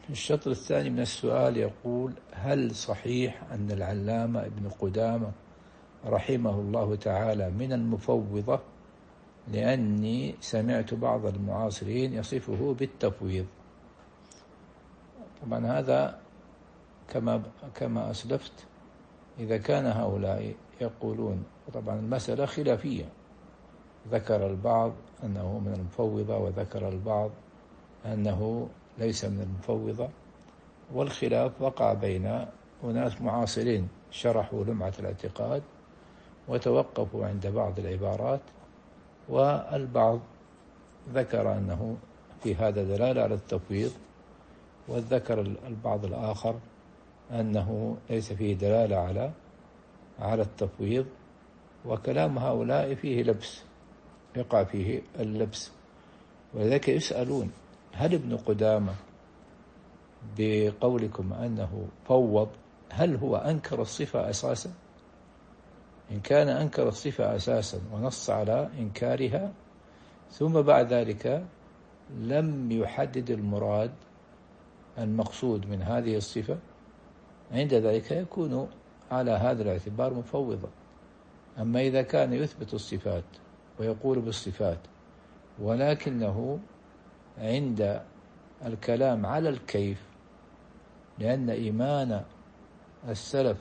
في الشطر الثاني من السؤال يقول: هل صحيح أن العلامة ابن قدامة رحمه الله تعالى من المفوضة؟ لأني سمعت بعض المعاصرين يصفه بالتفويض. طبعا هذا كما أسلفت، إذا كان هؤلاء يقولون، طبعا المسألة خلافية، ذكر البعض أنه من المفوضة وذكر البعض أنه ليس من المفوضة، والخلاف وقع بين أناس معاصرين شرحوا لمعة الاعتقاد وتوقفوا عند بعض العبارات، والبعض ذكر أنه في هذا دلالة على التفويض، وذكر البعض الآخر أنه ليس فيه دلالة على التفويض. وكلام هؤلاء فيه لبس، يقع فيه اللبس، ولذلك يسألون: هل ابن قدامة بقولكم أنه فوض هل هو أنكر الصفة أساسا؟ إن كان أنكر الصفة أساسا ونص على إنكارها، ثم بعد ذلك لم يحدد المراد المقصود من هذه الصفة، عند ذلك يكون على هذا الاعتبار مفوضا. أما إذا كان يثبت الصفات ويقول بالصفات، ولكنه عند الكلام على الكيف، لأن إيمان السلف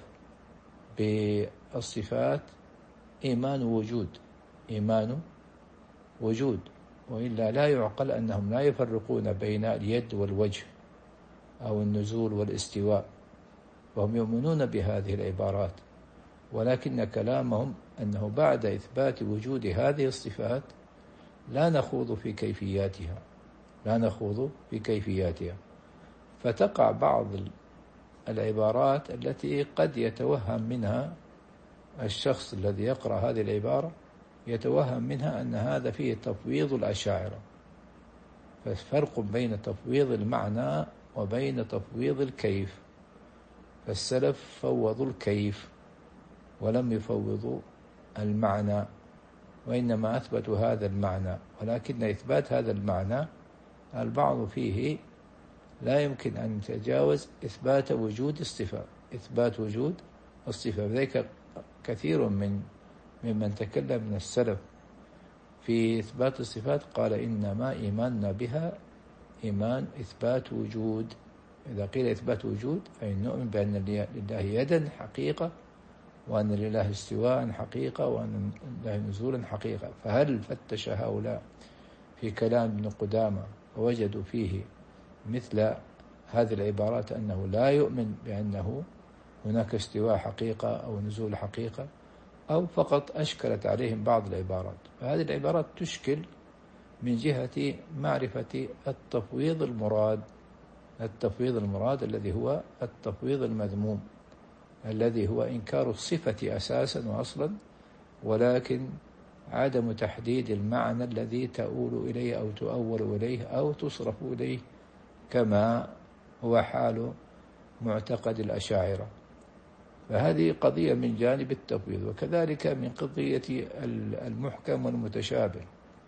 بالصفات إيمان وجود، وإلا لا يعقل أنهم لا يفرقون بين اليد والوجه أو النزول والاستواء، وهم يؤمنون بهذه العبارات، ولكن كلامهم أنه بعد إثبات وجود هذه الصفات لا نخوض في كيفياتها، فتقع بعض العبارات التي قد يتوهم منها الشخص الذي يقرأ هذه العبارة، يتوهم منها أن هذا فيه تفويض الأشاعرة. فالفرق بين تفويض المعنى وبين تفويض الكيف، فالسلف فوضوا الكيف ولم يفوضوا المعنى، وإنما أثبتوا هذا المعنى، ولكن إثبات هذا المعنى البعض فيه لا يمكن أن يتجاوز إثبات وجود الصفة. ذلك كثير ممن تكلم من السلف في إثبات الصفات قال: إنما إيماننا بها إيمان إثبات وجود. إذا قيل إثبات وجود أي نؤمن بأن لله يدا حقيقة، وأن لله استواء حقيقة، وأن لله نزولا حقيقة. فهل فتش هؤلاء في كلام ابن قدامة ووجدوا فيه مثل هذه العبارات أنه لا يؤمن بأنه هناك استواء حقيقة أو نزول حقيقة، أو فقط أشكلت عليهم بعض العبارات؟ فهذه العبارات تشكل من جهة معرفة التفويض المراد الذي هو التفويض المذموم، الذي هو إنكار الصفة أساسا وأصلا، ولكن عدم تحديد المعنى الذي تؤول إليه أو تؤول إليه أو تصرف إليه، كما هو حال معتقد الأشاعرة. فهذه قضية من جانب التفويض، وكذلك من قضية المحكم والمتشابه.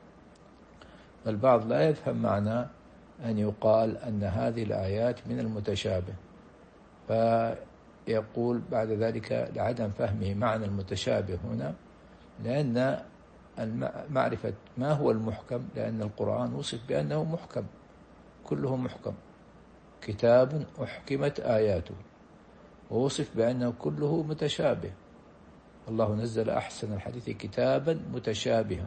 البعض لا يفهم معنى أن يقال أن هذه الآيات من المتشابه، فيقول بعد ذلك لعدم فهمه معنى المتشابه هنا، لأن معرفة ما هو المحكم، لأن القرآن وصف بأنه محكم، كله محكم، كتاب أحكمت آياته، ووصف بأنه كله متشابه. الله نزل أحسن الحديث كتابا متشابها،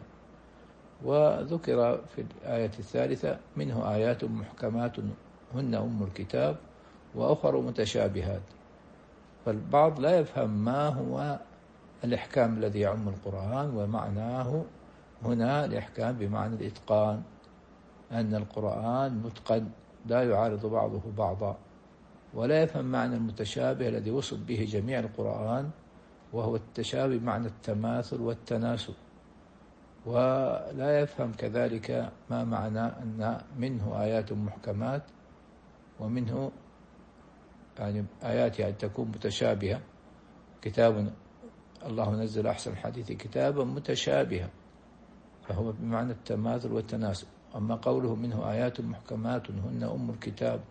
وذكر في الآية الثالثة: منه آيات محكمات هن أم الكتاب وأخر متشابهات. فالبعض لا يفهم ما هو الإحكام الذي يعم القرآن، ومعناه هنا الإحكام بمعنى الإتقان، أن القرآن متقن لا يعارض بعضه بعضا. ولا يفهم معنى المتشابه الذي وصف به جميع القرآن، وهو التشابه معنى التماثل والتناسب. ولا يفهم كذلك ما معنى أن منه آيات محكمات، ومنه يعني آيات يعني تكون متشابهة، كتاب الله نزل أحسن الحديث كتابا متشابها، فهو بمعنى التماثل والتناسب. أما قوله منه آيات محكمات هن أم الكتاب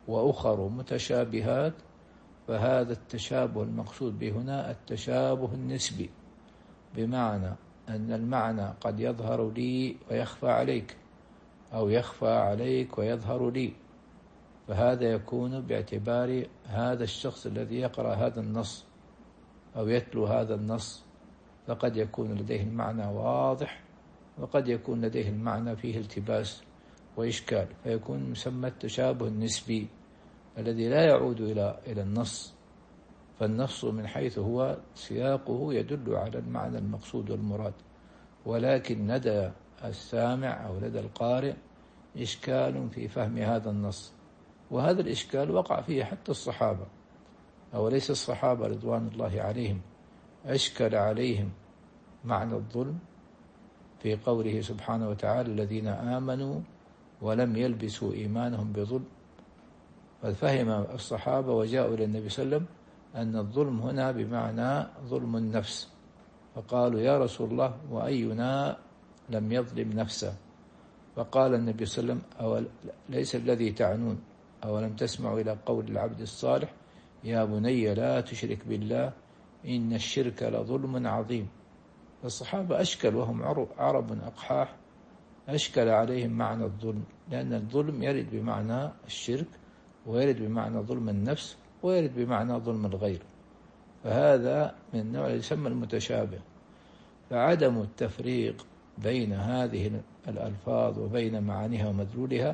وأخر متشابهات، فهذا التشابه المقصود به هنا التشابه النسبي، بمعنى أن المعنى قد يظهر لي ويخفى عليك، أو يخفى عليك ويظهر لي، فهذا يكون باعتبار هذا الشخص الذي يقرأ هذا النص أو يتلو هذا النص، فقد يكون لديه المعنى واضح، وقد يكون لديه المعنى فيه التباس وإشكال، فيكون مسمى التشابه النسبي الذي لا يعود إلى النص. فالنص من حيث هو سياقه يدل على المعنى المقصود والمراد، ولكن لدى السامع أو لدى القارئ إشكال في فهم هذا النص، وهذا الإشكال وقع فيه حتى الصحابة، أوليس الصحابة رضوان الله عليهم أشكل عليهم معنى الظلم في قوله سبحانه وتعالى الذين آمنوا ولم يلبسوا إيمانهم بظلم؟ ففهم الصحابة وجاءوا إلى النبي صلى الله عليه وسلم أن الظلم هنا بمعنى ظلم النفس، فقالوا يا رسول الله وأينا لم يظلم نفسه؟ فقال النبي صلى الله عليه وسلم ليس الذي تعنون، أولم تسمعوا إلى قول العبد الصالح يا بني لا تشرك بالله إن الشرك لظلم عظيم. فالصحابة أشكل وهم عرب أقحاح، أشكل عليهم معنى الظلم، لأن الظلم يرد بمعنى الشرك، ويرد بمعنى ظلم النفس، ويرد بمعنى ظلم الغير، فهذا من النوع اللي يسمى المتشابه. فعدم التفريق بين هذه الألفاظ وبين معانيها ومدلولها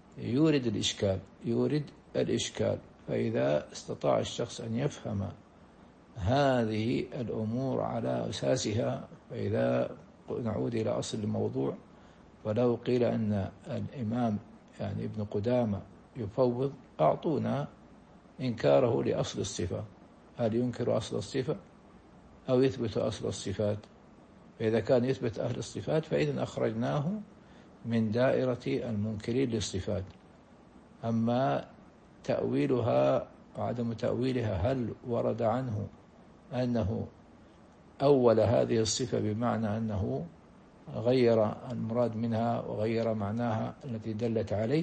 يورد الإشكال. فإذا استطاع الشخص أن يفهم هذه الأمور على أساسها، فإذا نعود إلى أصل الموضوع، ولو قيل أن الإمام يعني ابن قدامة يفوض، أعطونا إنكاره لأصل الصفة، هل ينكر أصل الصفة أو يثبت أصل الصفات؟ فإذا كان يثبت أهل الصفات فإذن أخرجناه من دائرة المنكرين للصفات. أما تأويلها وعدم تأويلها، هل ورد عنه أنه أول هذه الصفة بمعنى أنه غير المراد منها وغير معناها التي دلت عليه،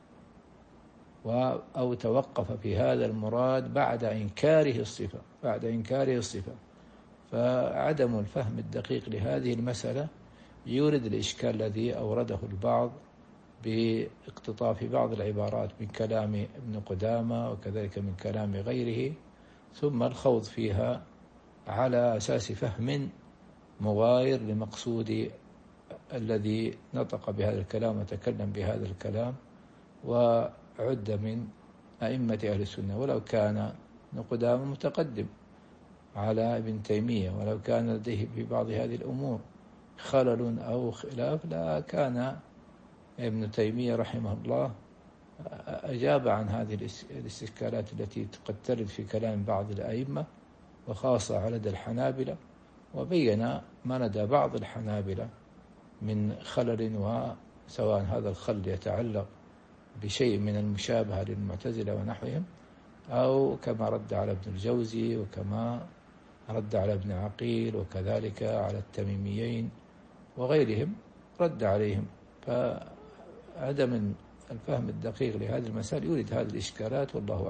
أو توقف في هذا المراد بعد إنكاره الصفة؟ فعدم الفهم الدقيق لهذه المسألة يورد الإشكال الذي أورده البعض باقتطاف بعض العبارات من كلام ابن قدامة وكذلك من كلام غيره، ثم الخوض فيها على أساس فهم مغاير لمقصود الذي نطق بهذا الكلام وتكلم بهذا الكلام وعد من أئمة أهل السنة. ولو كان ابن قدامة متقدم على ابن تيمية، ولو كان لديه في بعض هذه الأمور خلل أو خلاف، لا كان ابن تيمية رحمه الله أجاب عن هذه الاستشكالات التي قد ترد في كلام بعض الأئمة، وخاصة على لدى الحنابلة، وبين ما لدى بعض الحنابلة من خلل، وسواء هذا الخلل يتعلق بشيء من المشابهة للمعتزلة ونحوهم، أو كما رد على ابن الجوزي، وكما رد على ابن عقيل، وكذلك على التميميين وغيرهم رد عليهم. فعدم الفهم الدقيق لهذه المسائل يورد هذه الإشكالات، والله